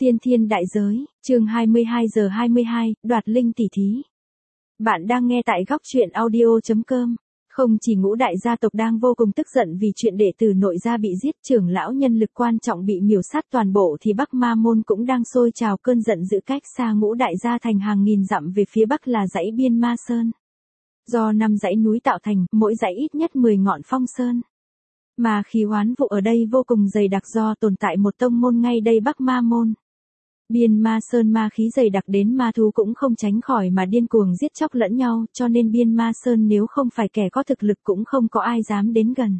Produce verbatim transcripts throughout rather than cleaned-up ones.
Tiên thiên đại giới, chương hai mươi hai giờ hai mươi hai, đoạt linh tỷ thí. Bạn đang nghe tại góc truyện audio chấm com. Không chỉ ngũ đại gia tộc đang vô cùng tức giận vì chuyện đệ tử nội gia bị giết, trưởng lão nhân lực quan trọng bị miểu sát toàn bộ, thì Bắc Ma môn cũng đang sôi trào cơn giận dữ. Cách xa ngũ đại gia thành hàng nghìn dặm về phía bắc là dãy Biên Ma Sơn. Do năm dãy núi tạo thành, mỗi dãy ít nhất mười ngọn phong sơn. Mà khí oán vụ ở đây vô cùng dày đặc do tồn tại một tông môn ngay đây, Bắc Ma môn. Biên Ma Sơn ma khí dày đặc đến ma thú cũng không tránh khỏi mà điên cuồng giết chóc lẫn nhau, cho nên Biên Ma Sơn nếu không phải kẻ có thực lực cũng không có ai dám đến gần.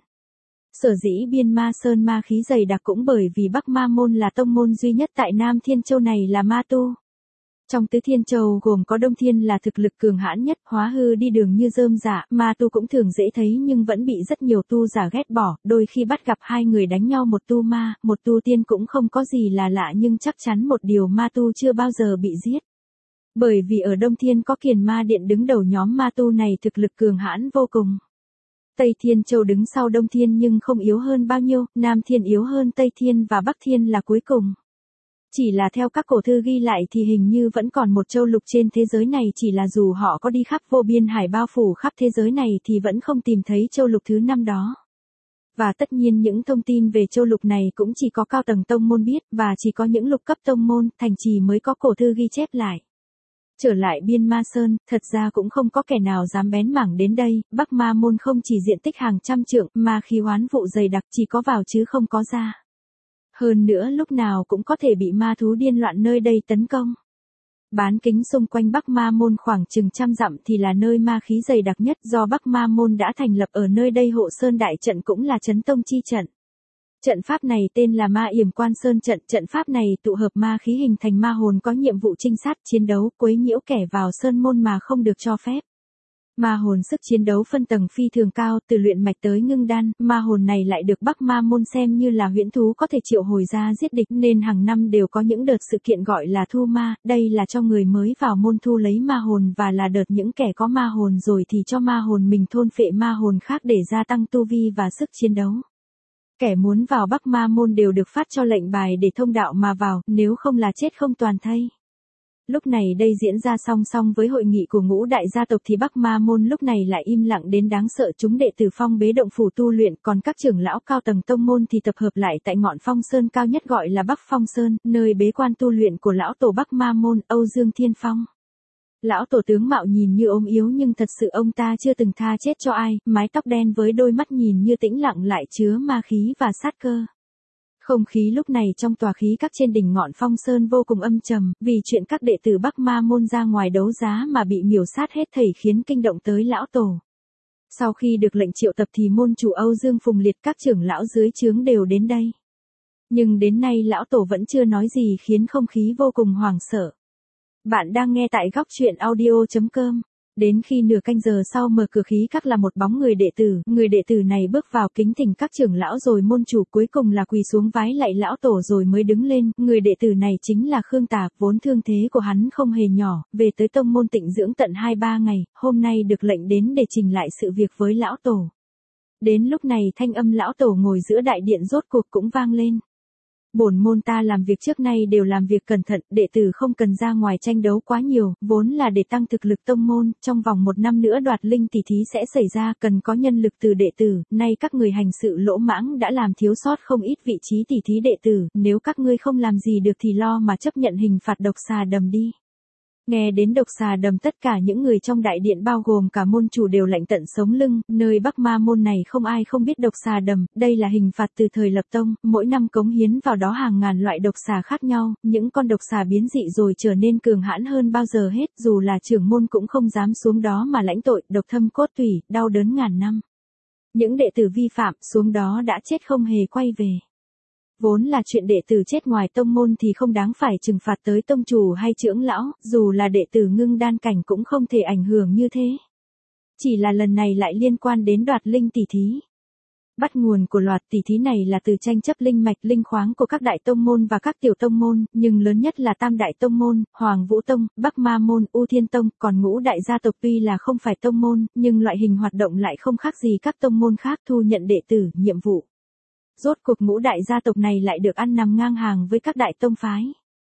Sở dĩ Biên Ma Sơn ma khí dày đặc cũng bởi vì Bắc Ma môn là tông môn duy nhất tại Nam Thiên Châu này là ma tu. Trong tứ thiên châu gồm có Đông Thiên là thực lực cường hãn nhất, hóa hư đi đường như rơm rạ, ma tu cũng thường dễ thấy nhưng vẫn bị rất nhiều tu giả ghét bỏ, đôi khi bắt gặp hai người đánh nhau, một tu ma, một tu tiên cũng không có gì là lạ, nhưng chắc chắn một điều, ma tu chưa bao giờ bị giết. Bởi vì ở Đông Thiên có Kiền Ma Điện đứng đầu nhóm ma tu này, thực lực cường hãn vô cùng. Tây Thiên Châu đứng sau Đông Thiên nhưng không yếu hơn bao nhiêu, Nam Thiên yếu hơn Tây Thiên và Bắc Thiên là cuối cùng. Chỉ là theo các cổ thư ghi lại thì hình như vẫn còn một châu lục trên thế giới này, chỉ là dù họ có đi khắp vô biên hải bao phủ khắp thế giới này thì vẫn không tìm thấy châu lục thứ năm đó. Và tất nhiên những thông tin về châu lục này cũng chỉ có cao tầng tông môn biết, và chỉ có những lục cấp tông môn, thành trì mới có cổ thư ghi chép lại. Trở lại Biên Ma Sơn, thật ra cũng không có kẻ nào dám bén mảng đến đây, Bắc Ma môn không chỉ diện tích hàng trăm trượng, mà khí oán vụ dày đặc, chỉ có vào chứ không có ra. Hơn nữa lúc nào cũng có thể bị ma thú điên loạn nơi đây tấn công. Bán kính xung quanh Bắc Ma môn khoảng chừng trăm dặm thì là nơi ma khí dày đặc nhất, do Bắc Ma môn đã thành lập ở nơi đây Hộ Sơn Đại trận, cũng là Chấn Tông chi trận. Trận pháp này tên là Ma Yểm Quan Sơn trận, trận pháp này tụ hợp ma khí hình thành ma hồn có nhiệm vụ trinh sát, chiến đấu, quấy nhiễu kẻ vào sơn môn mà không được cho phép. Ma hồn sức chiến đấu phân tầng phi thường cao, từ luyện mạch tới ngưng đan, ma hồn này lại được Bắc Ma môn xem như là huyễn thú có thể triệu hồi ra giết địch, nên hàng năm đều có những đợt sự kiện gọi là thu ma, đây là cho người mới vào môn thu lấy ma hồn, và là đợt những kẻ có ma hồn rồi thì cho ma hồn mình thôn phệ ma hồn khác để gia tăng tu vi và sức chiến đấu. Kẻ muốn vào Bắc Ma môn đều được phát cho lệnh bài để thông đạo mà vào, nếu không là chết không toàn thây. Lúc này đây diễn ra song song với hội nghị của ngũ đại gia tộc thì Bắc Ma môn lúc này lại im lặng đến đáng sợ, chúng đệ tử phong bế động phủ tu luyện, còn các trưởng lão cao tầng tông môn thì tập hợp lại tại ngọn phong sơn cao nhất gọi là Bắc Phong Sơn, nơi bế quan tu luyện của lão tổ Bắc Ma môn, Âu Dương Thiên Phong. Lão tổ tướng mạo nhìn như ốm yếu nhưng thật sự ông ta chưa từng tha chết cho ai, mái tóc đen với đôi mắt nhìn như tĩnh lặng lại chứa ma khí và sát cơ. Không khí lúc này trong tòa khí các trên đỉnh ngọn phong sơn vô cùng âm trầm, vì chuyện các đệ tử Bắc Ma môn ra ngoài đấu giá mà bị miểu sát hết thảy khiến kinh động tới lão tổ. Sau khi được lệnh triệu tập thì môn chủ Âu Dương Phùng Liệt, các trưởng lão dưới trướng đều đến đây. Nhưng đến nay lão tổ vẫn chưa nói gì khiến không khí vô cùng hoảng sợ. Bạn đang nghe tại góc truyện audio chấm com. Đến khi nửa canh giờ sau mở cửa khí các là một bóng người đệ tử, người đệ tử này bước vào kính thỉnh các trưởng lão rồi môn chủ, cuối cùng là quỳ xuống vái lạy lão tổ rồi mới đứng lên. Người đệ tử này chính là Khương Tà, vốn thương thế của hắn không hề nhỏ, về tới tông môn tịnh dưỡng tận hai ba ngày, hôm nay được lệnh đến để trình lại sự việc với lão tổ. Đến lúc này thanh âm lão tổ ngồi giữa đại điện rốt cuộc cũng vang lên. Bổn môn ta làm việc trước nay đều làm việc cẩn thận, đệ tử không cần ra ngoài tranh đấu quá nhiều, vốn là để tăng thực lực tông môn, trong vòng một năm nữa đoạt linh tỷ thí sẽ xảy ra, cần có nhân lực từ đệ tử, nay các người hành sự lỗ mãng đã làm thiếu sót không ít vị trí tỷ thí đệ tử, nếu các ngươi không làm gì được thì lo mà chấp nhận hình phạt độc xà đầm đi. Nghe đến độc xà đầm, tất cả những người trong đại điện bao gồm cả môn chủ đều lạnh tận sống lưng, nơi Bắc Ma môn này không ai không biết độc xà đầm, đây là hình phạt từ thời lập tông, mỗi năm cống hiến vào đó hàng ngàn loại độc xà khác nhau, những con độc xà biến dị rồi trở nên cường hãn hơn bao giờ hết, dù là trưởng môn cũng không dám xuống đó mà lãnh tội, độc thâm cốt tủy, đau đớn ngàn năm. Những đệ tử vi phạm xuống đó đã chết không hề quay về. Vốn là chuyện đệ tử chết ngoài tông môn thì không đáng phải trừng phạt tới tông chủ hay trưởng lão, dù là đệ tử ngưng đan cảnh cũng không thể ảnh hưởng như thế. Chỉ là lần này lại liên quan đến đoạt linh tỷ thí. Bắt nguồn của loạt tỷ thí này là từ tranh chấp linh mạch linh khoáng của các đại tông môn và các tiểu tông môn, nhưng lớn nhất là Tam đại tông môn, Hoàng Vũ Tông, Bắc Ma môn, U Thiên Tông, còn ngũ đại gia tộc tuy là không phải tông môn, nhưng loại hình hoạt động lại không khác gì các tông môn khác, thu nhận đệ tử, nhiệm vụ. Rốt cuộc ngũ đại gia tộc này lại được ăn nằm ngang hàng với các đại tông phái.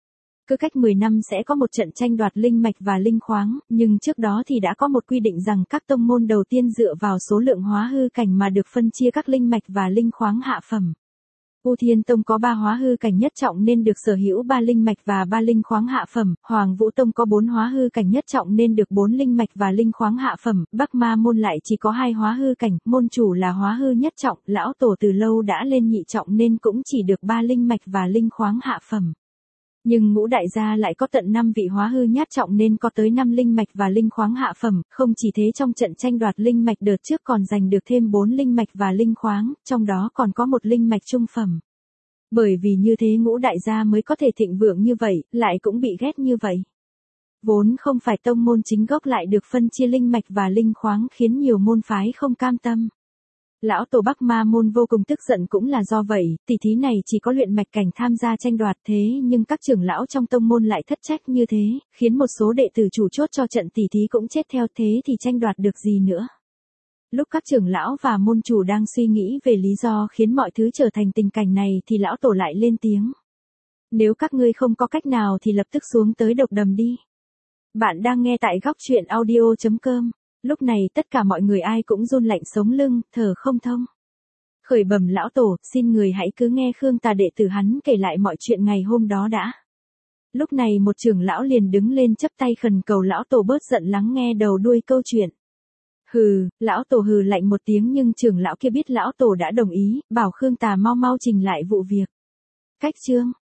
Cứ cách mười năm sẽ có một trận tranh đoạt linh mạch và linh khoáng, nhưng trước đó thì đã có một quy định rằng các tông môn đầu tiên dựa vào số lượng hóa hư cảnh mà được phân chia các linh mạch và linh khoáng hạ phẩm. U Thiên Tông có ba hóa hư cảnh nhất trọng nên được sở hữu ba linh mạch và ba linh khoáng hạ phẩm, Hoàng Vũ Tông có bốn hóa hư cảnh nhất trọng nên được bốn linh mạch và linh khoáng hạ phẩm, Bắc Ma môn lại chỉ có hai hóa hư cảnh, môn chủ là hóa hư nhất trọng, lão tổ từ lâu đã lên nhị trọng nên cũng chỉ được ba linh mạch và linh khoáng hạ phẩm. Nhưng Ngũ đại gia lại có tận năm vị hóa hư nhất trọng nên có tới năm linh mạch và linh khoáng hạ phẩm, không chỉ thế trong trận tranh đoạt linh mạch đợt trước còn giành được thêm bốn linh mạch và linh khoáng, trong đó còn có một linh mạch trung phẩm. Bởi vì như thế Ngũ đại gia mới có thể thịnh vượng như vậy, lại cũng bị ghét như vậy. Vốn không phải tông môn chính gốc lại được phân chia linh mạch và linh khoáng khiến nhiều môn phái không cam tâm. Lão tổ Bắc Ma môn vô cùng tức giận cũng là do vậy, tỷ thí này chỉ có luyện mạch cảnh tham gia tranh đoạt thế nhưng các trưởng lão trong tông môn lại thất trách như thế, khiến một số đệ tử chủ chốt cho trận tỷ thí cũng chết theo thế thì tranh đoạt được gì nữa. Lúc các trưởng lão và môn chủ đang suy nghĩ về lý do khiến mọi thứ trở thành tình cảnh này thì lão tổ lại lên tiếng. Nếu các ngươi không có cách nào thì lập tức xuống tới độc đầm đi. Bạn đang nghe tại góc truyện audio chấm com. Lúc này tất cả mọi người ai cũng run lạnh sống lưng, thở không thông. Khởi bẩm lão tổ, xin người hãy cứ nghe Khương Tà đệ tử hắn kể lại mọi chuyện ngày hôm đó đã. Lúc này một trưởng lão liền đứng lên chắp tay khẩn cầu lão tổ bớt giận lắng nghe đầu đuôi câu chuyện. Hừ, lão tổ hừ lạnh một tiếng nhưng trưởng lão kia biết lão tổ đã đồng ý, bảo Khương Tà mau mau trình lại vụ việc. Cách chương